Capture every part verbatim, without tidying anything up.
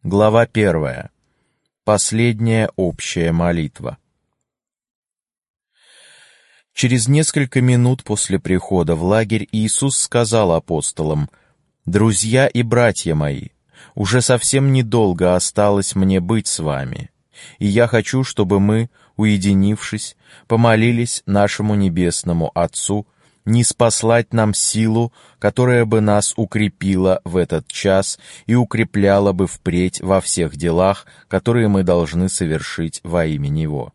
Глава первая. Последняя общая молитва. Через несколько минут после прихода в лагерь Иисус сказал апостолам: «Друзья и братья мои, уже совсем недолго осталось мне быть с вами, и я хочу, чтобы мы, уединившись, помолились нашему Небесному Отцу ниспослать нам силу, которая бы нас укрепила в этот час и укрепляла бы впредь во всех делах, которые мы должны совершить во имя Него».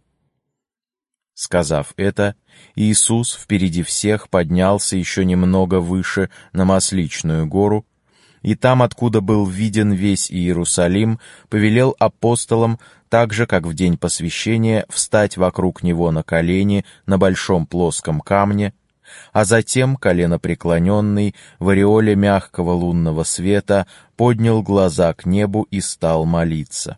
Сказав это, Иисус впереди всех поднялся еще немного выше на Масличную гору, и там, откуда был виден весь Иерусалим, повелел апостолам, так же, как в день посвящения, встать вокруг Него на колени на большом плоском камне, а затем, коленопреклоненный, в ореоле мягкого лунного света, поднял глаза к небу и стал молиться.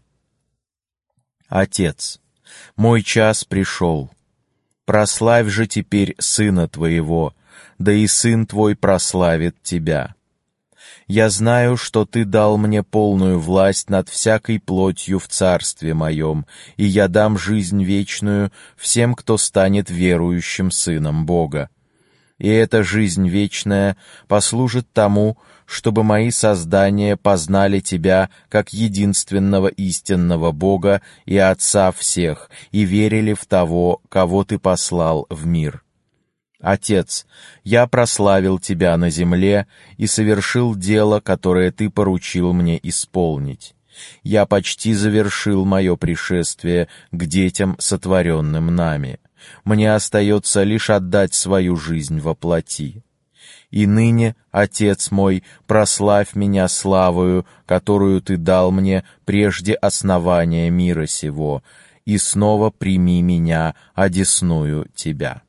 «Отец, мой час пришел. Прославь же теперь Сына Твоего, да и Сын Твой прославит Тебя. Я знаю, что Ты дал мне полную власть над всякой плотью в Царстве Моем, и я дам жизнь вечную всем, кто станет верующим Сыном Бога. И эта жизнь вечная послужит тому, чтобы мои создания познали Тебя как единственного истинного Бога и Отца всех, и верили в того, кого Ты послал в мир. Отец, я прославил Тебя на земле и совершил дело, которое Ты поручил мне исполнить. Я почти завершил мое пришествие к детям, сотворенным нами. Мне остается лишь отдать свою жизнь во плоти. И ныне, Отец мой, прославь меня славою, которую Ты дал мне прежде основания мира сего, и снова прими меня, одесную Тебя.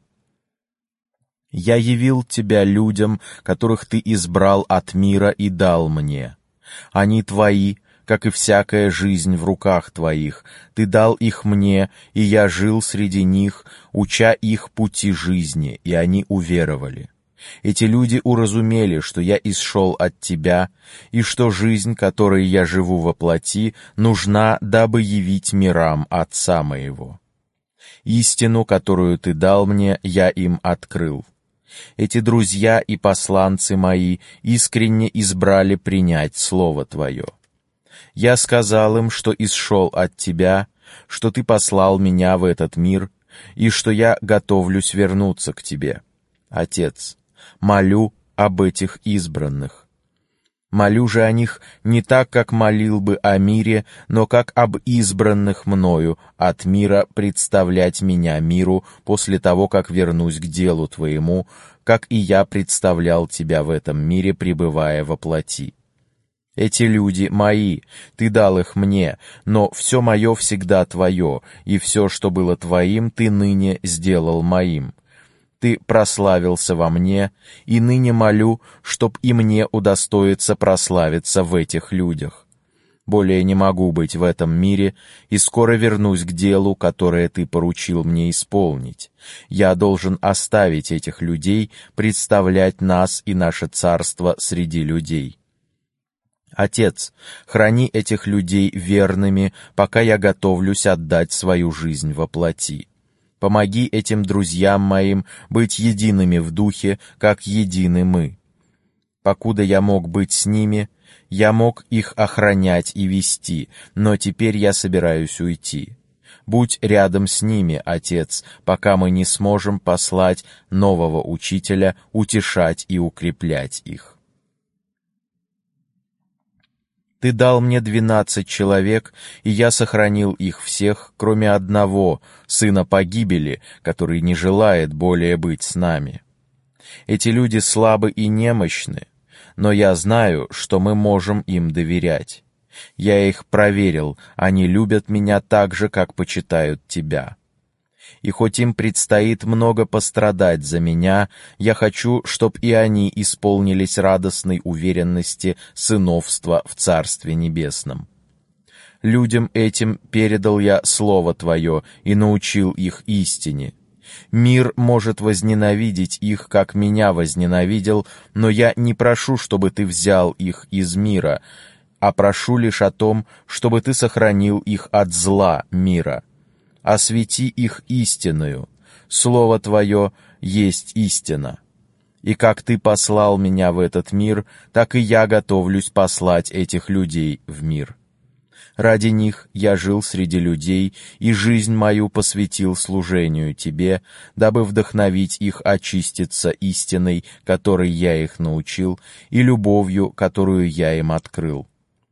Я явил Тебя людям, которых Ты избрал от мира и дал мне. Они Твои, как и всякая жизнь в руках Твоих. Ты дал их мне, и я жил среди них, уча их пути жизни, и они уверовали. Эти люди уразумели, что я исшел от Тебя, и что жизнь, которой я живу во плоти, нужна, дабы явить мирам Отца моего. Истину, которую Ты дал мне, я им открыл. Эти друзья и посланцы мои искренне избрали принять Слово Твое. Я сказал им, что исшел от Тебя, что Ты послал меня в этот мир, и что я готовлюсь вернуться к Тебе. Отец, молю об этих избранных. Молю же о них не так, как молил бы о мире, но как об избранных мною от мира представлять меня миру после того, как вернусь к делу Твоему, как и я представлял Тебя в этом мире, пребывая во плоти. Эти люди мои, Ты дал их мне, но все мое всегда Твое, и все, что было Твоим, Ты ныне сделал моим. Ты прославился во мне, и ныне молю, чтоб и мне удостоиться прославиться в этих людях. Более не могу быть в этом мире, и скоро вернусь к делу, которое Ты поручил мне исполнить. Я должен оставить этих людей, представлять нас и наше царство среди людей. Отец, храни этих людей верными, пока я готовлюсь отдать свою жизнь во плоти. Помоги этим друзьям моим быть едиными в духе, как едины мы. Покуда я мог быть с ними, я мог их охранять и вести, но теперь я собираюсь уйти. Будь рядом с ними, Отец, пока мы не сможем послать нового учителя утешать и укреплять их. Ты дал мне двенадцать человек, и я сохранил их всех, кроме одного, сына погибели, который не желает более быть с нами. Эти люди слабы и немощны, но я знаю, что мы можем им доверять. Я их проверил, они любят меня так же, как почитают Тебя. И хоть им предстоит много пострадать за меня, я хочу, чтоб и они исполнились радостной уверенности сыновства в Царстве Небесном. Людям этим передал я Слово Твое и научил их истине. Мир может возненавидеть их, как меня возненавидел, но я не прошу, чтобы Ты взял их из мира, а прошу лишь о том, чтобы Ты сохранил их от зла мира. Освети их истиною, Слово Твое есть истина. И как Ты послал меня в этот мир, так и я готовлюсь послать этих людей в мир. Ради них я жил среди людей и жизнь мою посвятил служению Тебе, дабы вдохновить их очиститься истиной, которой я их научил, и любовью, которую я им открыл.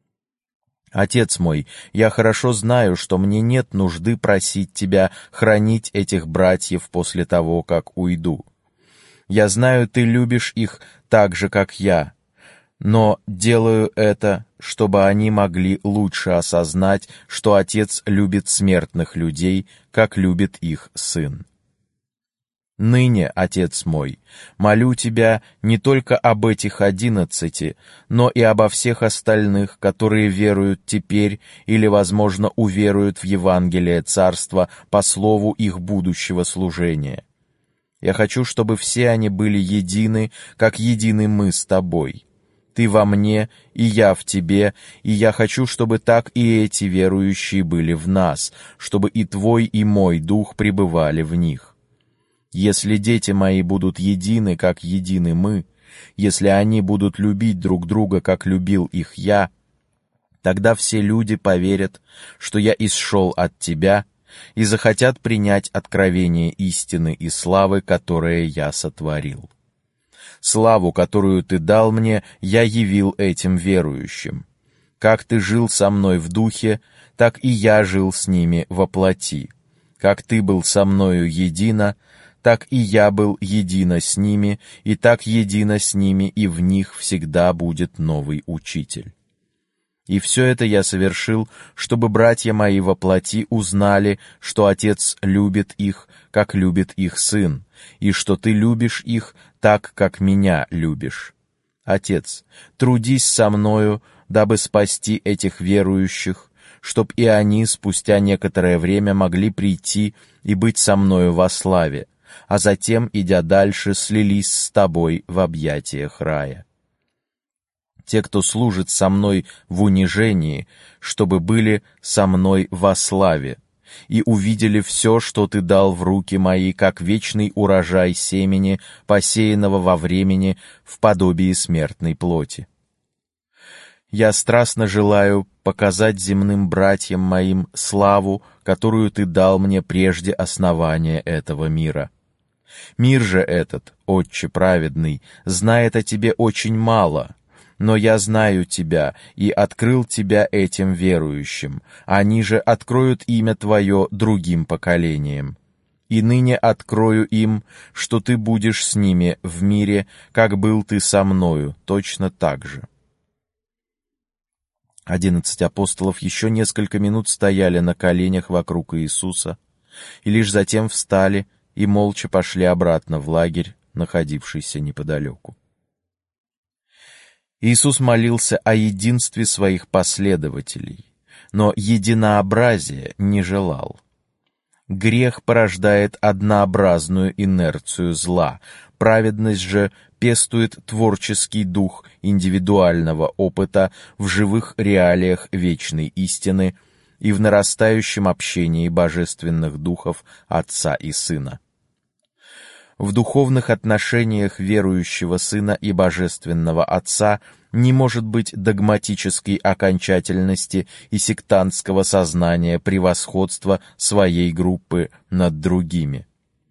Отец мой, я хорошо знаю, что мне нет нужды просить Тебя хранить этих братьев после того, как уйду. Я знаю, Ты любишь их так же, как я, но делаю это, чтобы они могли лучше осознать, что Отец любит смертных людей, как любит их Сын. Ныне, Отец мой, молю Тебя не только об этих одиннадцати, но и обо всех остальных, которые веруют теперь или, возможно, уверуют в Евангелие Царства по слову их будущего служения. Я хочу, чтобы все они были едины, как едины мы с Тобой. Ты во мне, и я в Тебе, и я хочу, чтобы так и эти верующие были в нас, чтобы и Твой, и мой Дух пребывали в них. Если дети мои будут едины, как едины мы, если они будут любить друг друга, как любил их я, тогда все люди поверят, что я исшел от Тебя, и захотят принять откровение истины и славы, которые я сотворил. Славу, которую Ты дал мне, я явил этим верующим. Как Ты жил со мной в духе, так и я жил с ними во плоти. Как Ты был со мною едино, так и я был едино с ними, и так едино с ними и в них всегда будет новый учитель. И все это я совершил, чтобы братья мои во плоти узнали, что Отец любит их, как любит их Сын, и что Ты любишь их так, как меня любишь. Отец, трудись со мною, дабы спасти этих верующих, чтоб и они спустя некоторое время могли прийти и быть со мною во славе, а затем, идя дальше, слились с Тобой в объятиях рая. Те, кто служит со мной в унижении, чтобы были со мной во славе, и увидели все, что Ты дал в руки мои, как вечный урожай семени, посеянного во времени в подобии смертной плоти. Я страстно желаю показать земным братьям моим славу, которую Ты дал мне прежде основания этого мира. Мир же этот, Отче праведный, знает о Тебе очень мало, но я знаю Тебя и открыл Тебя этим верующим, они же откроют имя Твое другим поколениям. И ныне открою им, что Ты будешь с ними в мире, как был Ты со мною, точно так же». Одиннадцать апостолов еще несколько минут стояли на коленях вокруг Иисуса, и лишь затем встали и молча пошли обратно в лагерь, находившийся неподалеку. Иисус молился о единстве своих последователей, но единообразия не желал. Грех порождает однообразную инерцию зла, праведность же пестует творческий дух индивидуального опыта в живых реалиях вечной истины и в нарастающем общении божественных духов Отца и Сына. В духовных отношениях верующего Сына и Божественного Отца не может быть догматической окончательности и сектантского сознания превосходства своей группы над другими.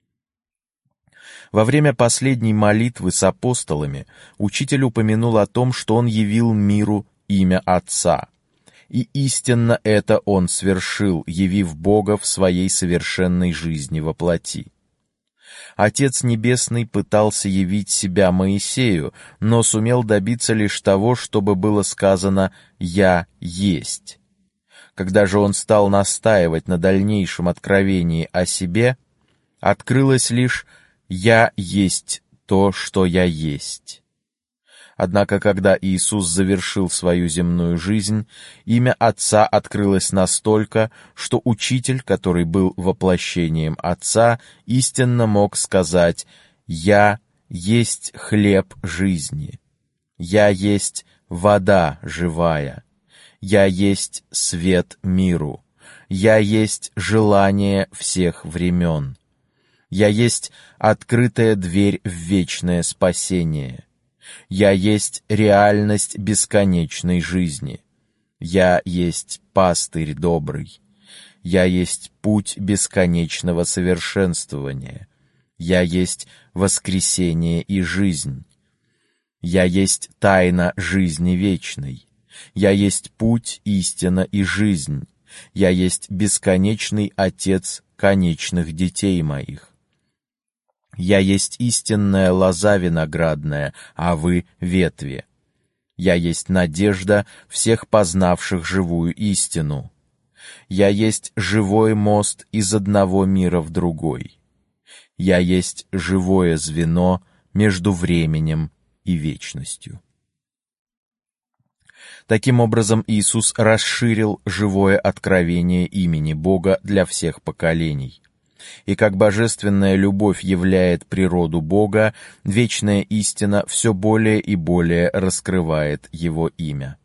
Во время последней молитвы с апостолами учитель упомянул о том, что он явил миру имя Отца. И истинно это он свершил, явив Бога в своей совершенной жизни во плоти. Отец Небесный пытался явить себя Моисею, но сумел добиться лишь того, чтобы было сказано «Я есть». Когда же он стал настаивать на дальнейшем откровении о себе, открылось лишь «Я есть то, что я есть». Однако, когда Иисус завершил свою земную жизнь, имя Отца открылось настолько, что Учитель, который был воплощением Отца, истинно мог сказать «Я есть хлеб жизни, Я есть вода живая, Я есть свет миру. Я есть желание всех времен. Я есть открытая дверь в вечное спасение. Я есть реальность бесконечной жизни. Я есть пастырь добрый. Я есть путь бесконечного совершенствования. Я есть воскресение и жизнь. Я есть тайна жизни вечной. Я есть путь, истина и жизнь. Я есть бесконечный Отец конечных детей моих. Я есть истинная лоза виноградная, а вы — ветви. Я есть надежда всех познавших живую истину. Я есть живой мост из одного мира в другой. Я есть живое звено между временем и вечностью. Таким образом, Иисус расширил живое откровение имени Бога для всех поколений. И как божественная любовь являет природу Бога, вечная истина все более и более раскрывает Его имя.